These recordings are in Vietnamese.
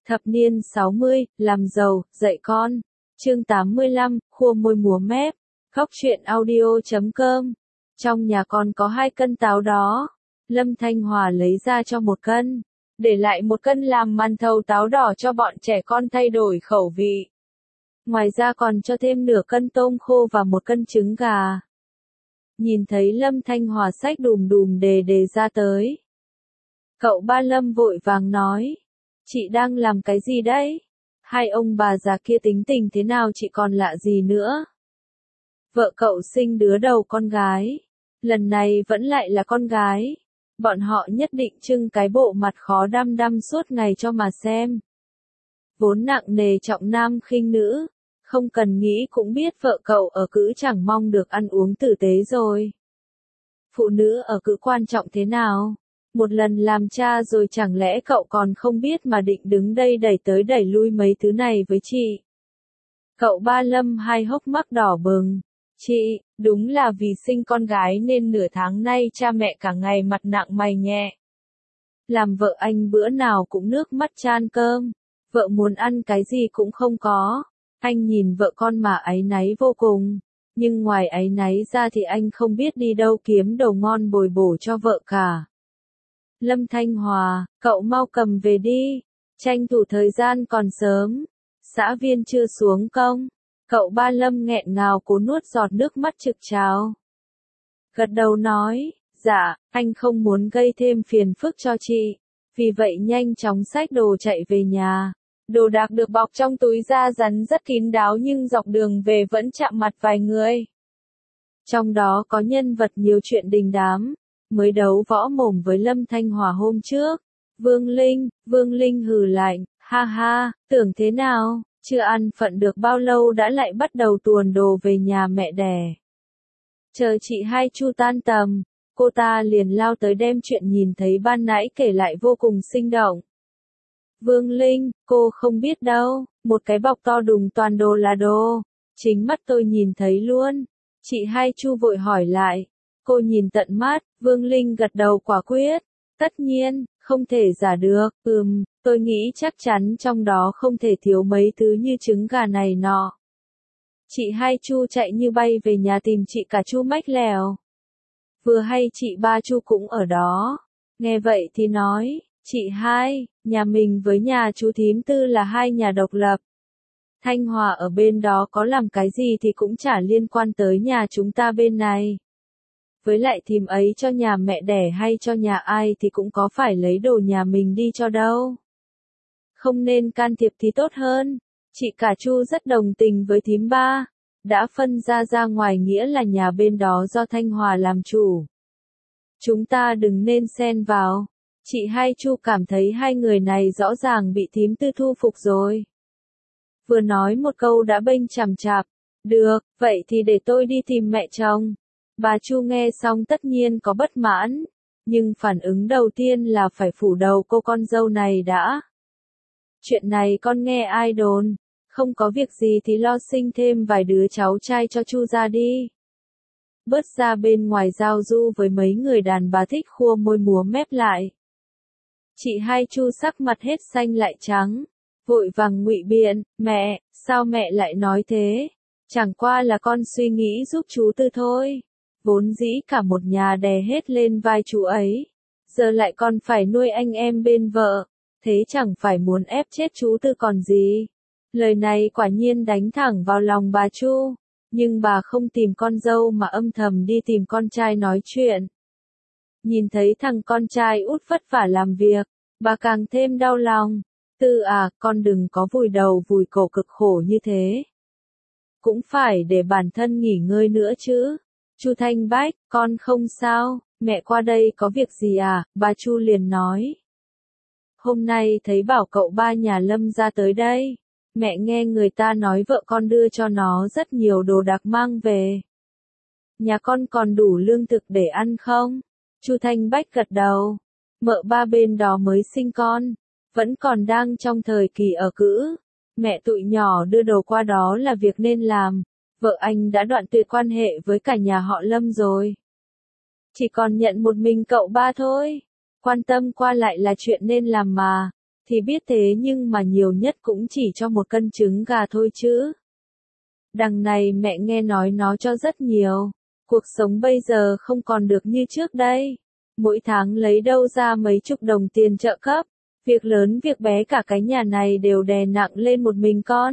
Thập niên 60, làm giàu, dạy con. Chương 85, khua môi múa mép. Góc truyện audio.com. Trong nhà con có 2 cân táo đó. Lâm Thanh Hòa lấy ra cho 1 cân. Để lại 1 cân làm màn thầu táo đỏ cho bọn trẻ con thay đổi khẩu vị. Ngoài ra còn cho thêm nửa cân tôm khô và 1 cân trứng gà. Nhìn thấy Lâm Thanh Hòa xách đùm đùm đề ra tới. Cậu ba Lâm vội vàng nói. Chị đang làm cái gì đấy? 2 ông bà già kia tính tình thế nào chị còn lạ gì nữa? Vợ cậu sinh đứa đầu con gái. Lần này vẫn lại là con gái. Bọn họ nhất định trưng cái bộ mặt khó đăm đăm suốt ngày cho mà xem. Vốn nặng nề trọng nam khinh nữ. Không cần nghĩ cũng biết vợ cậu ở cữ chẳng mong được ăn uống tử tế rồi. Phụ nữ ở cữ quan trọng thế nào? Một lần làm cha rồi chẳng lẽ cậu còn không biết mà định đứng đây đẩy tới đẩy lui mấy thứ này với chị? Cậu ba Lâm hai hốc mắt đỏ bừng. Chị, đúng là vì sinh con gái nên nửa tháng nay cha mẹ cả ngày mặt nặng mày nhẹ. Làm vợ anh bữa nào cũng nước mắt chan cơm. Vợ muốn ăn cái gì cũng không có. Anh nhìn vợ con mà áy náy vô cùng. Nhưng ngoài áy náy ra thì anh không biết đi đâu kiếm đồ ngon bồi bổ cho vợ cả. Lâm Thanh Hòa, cậu mau cầm về đi. Tranh thủ thời gian còn sớm. Xã viên chưa xuống công. Cậu ba Lâm nghẹn ngào cố nuốt giọt nước mắt trực trào. Gật đầu nói, dạ, anh không muốn gây thêm phiền phức cho chị. Vì vậy nhanh chóng xách đồ chạy về nhà. Đồ đạc được bọc trong túi da rắn rất kín đáo nhưng dọc đường về vẫn chạm mặt vài người. Trong đó có nhân vật nhiều chuyện đình đám. Mới đấu võ mồm với Lâm Thanh Hòa hôm trước. Vương Linh hừ lạnh, ha ha, tưởng thế nào, chưa ăn phận được bao lâu đã lại bắt đầu tuồn đồ về nhà mẹ đẻ. Chờ chị Hai Chu tan tầm, cô ta liền lao tới đem chuyện nhìn thấy ban nãy kể lại vô cùng sinh động. Vương Linh, cô không biết đâu, một cái bọc to đùng toàn đồ là đồ, chính mắt tôi nhìn thấy luôn. Chị Hai Chu vội hỏi lại. Cô nhìn tận mắt, Vương Linh gật đầu quả quyết. Tất nhiên, không thể giả được, tôi nghĩ chắc chắn trong đó không thể thiếu mấy thứ như trứng gà này nọ. Chị Hai Chu chạy như bay về nhà tìm chị cả Chu Mách Lèo. Vừa hay chị ba Chu cũng ở đó. Nghe vậy thì nói, chị Hai, nhà mình với nhà chú thím Tư là 2 nhà độc lập. Thanh Hòa ở bên đó có làm cái gì thì cũng chả liên quan tới nhà chúng ta bên này. Với lại thím ấy cho nhà mẹ đẻ hay cho nhà ai thì cũng có phải lấy đồ nhà mình đi cho đâu. Không nên can thiệp thì tốt hơn. Chị cả Chu rất đồng tình với thím ba. Đã phân ra ngoài nghĩa là nhà bên đó do Thanh Hòa làm chủ. Chúng ta đừng nên xen vào. Chị Hai Chu cảm thấy 2 người này rõ ràng bị thím Tư thu phục rồi. Vừa nói một câu đã bênh chằm chạp. Được, vậy thì để tôi đi tìm mẹ chồng. Bà Chu nghe xong tất nhiên có bất mãn, nhưng phản ứng đầu tiên là phải phủ đầu cô con dâu này đã. Chuyện này con nghe ai đồn, không có việc gì thì lo sinh thêm vài đứa cháu trai cho Chu ra đi. Bớt ra bên ngoài giao du với mấy người đàn bà thích khua môi múa mép lại. Chị Hai Chu sắc mặt hết xanh lại trắng, vội vàng ngụy biện, mẹ, sao mẹ lại nói thế? Chẳng qua là con suy nghĩ giúp chú Tư thôi. Vốn dĩ cả một nhà đè hết lên vai chú ấy. Giờ lại còn phải nuôi anh em bên vợ. Thế chẳng phải muốn ép chết chú Tư còn gì. Lời này quả nhiên đánh thẳng vào lòng bà Chu. Nhưng bà không tìm con dâu mà âm thầm đi tìm con trai nói chuyện. Nhìn thấy thằng con trai út vất vả làm việc, bà càng thêm đau lòng. Tư à, con đừng có vùi đầu vùi cổ cực khổ như thế. Cũng phải để bản thân nghỉ ngơi nữa chứ. Chu Thanh Bách, con không sao, mẹ qua đây có việc gì à, bà Chu liền nói. Hôm nay thấy bảo cậu ba nhà Lâm ra tới đây. Mẹ nghe người ta nói vợ con đưa cho nó rất nhiều đồ đạc mang về. Nhà con còn đủ lương thực để ăn không? Chu Thanh Bách gật đầu. Mợ ba bên đó mới sinh con, vẫn còn đang trong thời kỳ ở cữ. Mẹ tụi nhỏ đưa đồ qua đó là việc nên làm. Vợ anh đã đoạn tuyệt quan hệ với cả nhà họ Lâm rồi. Chỉ còn nhận một mình cậu ba thôi. Quan tâm qua lại là chuyện nên làm mà. thì biết thế nhưng mà nhiều nhất cũng chỉ cho một cân trứng gà thôi chứ. Đằng này mẹ nghe nói nó cho rất nhiều. Cuộc sống bây giờ không còn được như trước đây. Mỗi tháng lấy đâu ra mấy chục đồng tiền trợ cấp. Việc lớn việc bé cả cái nhà này đều đè nặng lên một mình con.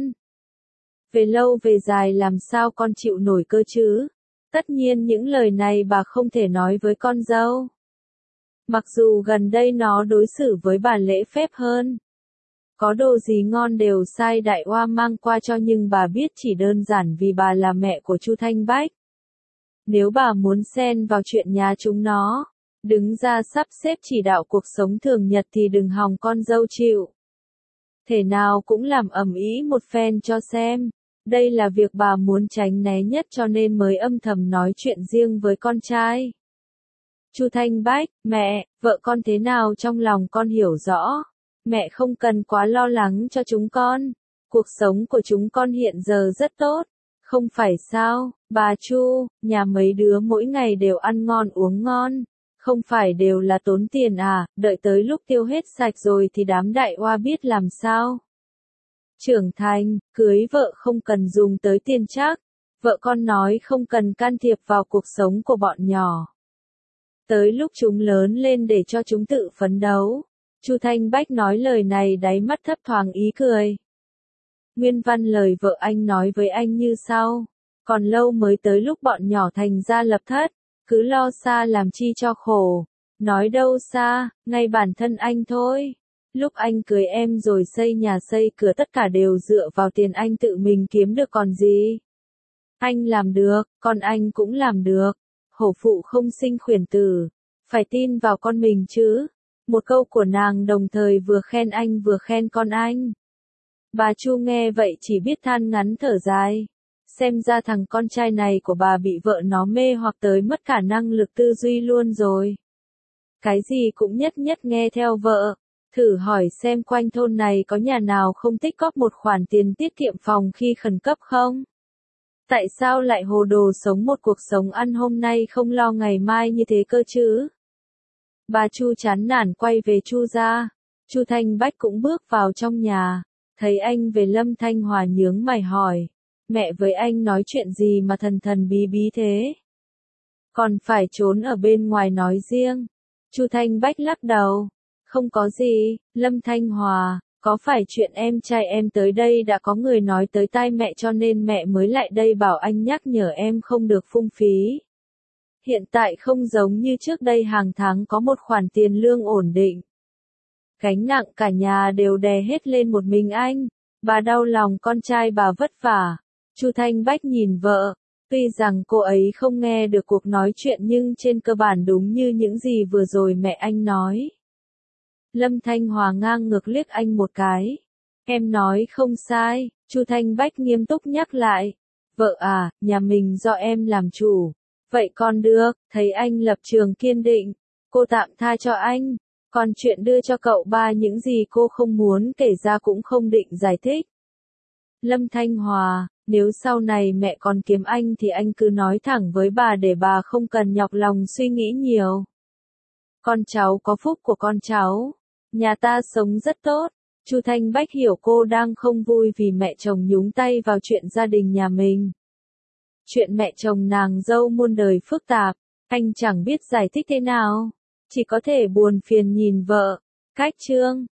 Về lâu về dài làm sao con chịu nổi cơ chứ? Tất nhiên những lời này bà không thể nói với con dâu. Mặc dù gần đây nó đối xử với bà lễ phép hơn. Có đồ gì ngon đều sai đại oa mang qua cho nhưng bà biết chỉ đơn giản vì bà là mẹ của Chu Thanh Bách. Nếu bà muốn xen vào chuyện nhà chúng nó, đứng ra sắp xếp chỉ đạo cuộc sống thường nhật thì đừng hòng con dâu chịu. Thể nào cũng làm ầm ĩ một phen cho xem. Đây là việc bà muốn tránh né nhất cho nên mới âm thầm nói chuyện riêng với con trai. Chu Thanh Bách, mẹ, vợ con thế nào trong lòng con hiểu rõ. Mẹ không cần quá lo lắng cho chúng con. Cuộc sống của chúng con hiện giờ rất tốt. Không phải sao, bà Chu, nhà mấy đứa mỗi ngày đều ăn ngon uống ngon. Không phải đều là tốn tiền à, đợi tới lúc tiêu hết sạch rồi thì đám đại oa biết làm sao. Trưởng thành, cưới vợ không cần dùng tới tiền chắc. Vợ con nói không cần can thiệp vào cuộc sống của bọn nhỏ. Tới lúc chúng lớn lên để cho chúng tự phấn đấu. Chu Thanh Bách nói lời này đáy mắt thấp thoáng ý cười. Nguyên văn lời vợ anh nói với anh như sau. Còn lâu mới tới lúc bọn nhỏ thành ra lập thất. Cứ lo xa làm chi cho khổ. Nói đâu xa, ngay bản thân anh thôi. Lúc anh cưới em rồi xây nhà xây cửa tất cả đều dựa vào tiền anh tự mình kiếm được còn gì. Anh làm được, con anh cũng làm được. Hổ phụ không sinh khuyển tử. Phải tin vào con mình chứ. Một câu của nàng đồng thời vừa khen anh vừa khen con anh. Bà Chu nghe vậy chỉ biết than ngắn thở dài. Xem ra thằng con trai này của bà bị vợ nó mê hoặc tới mất cả năng lực tư duy luôn rồi. Cái gì cũng nhất nhất nghe theo vợ. Thử hỏi xem quanh thôn này có nhà nào không tích góp một khoản tiền tiết kiệm phòng khi khẩn cấp không? Tại sao lại hồ đồ sống một cuộc sống ăn hôm nay không lo ngày mai như thế cơ chứ? Bà Chu chán nản quay về Chu gia. Chu Thanh Bách cũng bước vào trong nhà. Thấy anh về Lâm Thanh Hòa nhướng mày hỏi. Mẹ với anh nói chuyện gì mà thần thần bí bí thế? Còn phải trốn ở bên ngoài nói riêng. Chu Thanh Bách lắc đầu. Không có gì, Lâm Thanh Hòa, có phải chuyện em trai em tới đây đã có người nói tới tai mẹ cho nên mẹ mới lại đây bảo anh nhắc nhở em không được phung phí. Hiện tại không giống như trước đây hàng tháng có một khoản tiền lương ổn định. Gánh nặng cả nhà đều đè hết lên một mình anh. Bà đau lòng con trai bà vất vả. Chu Thanh Bách nhìn vợ. Tuy rằng cô ấy không nghe được cuộc nói chuyện nhưng trên cơ bản đúng như những gì vừa rồi mẹ anh nói. Lâm Thanh Hòa ngang ngược liếc anh một cái. Em nói không sai, Chu Thanh Bách nghiêm túc nhắc lại. Vợ à, nhà mình do em làm chủ. Vậy con được, thấy anh lập trường kiên định. Cô tạm tha cho anh. Còn chuyện đưa cho cậu ba những gì cô không muốn kể ra cũng không định giải thích. Lâm Thanh Hòa, nếu sau này mẹ còn kiếm anh thì anh cứ nói thẳng với bà để bà không cần nhọc lòng suy nghĩ nhiều. Con cháu có phúc của con cháu. Nhà ta sống rất tốt. Chu Thanh Bách hiểu cô đang không vui vì mẹ chồng nhúng tay vào chuyện gia đình nhà mình. Chuyện mẹ chồng nàng dâu muôn đời phức tạp, anh chẳng biết giải thích thế nào. Chỉ có thể buồn phiền nhìn vợ. Cách chương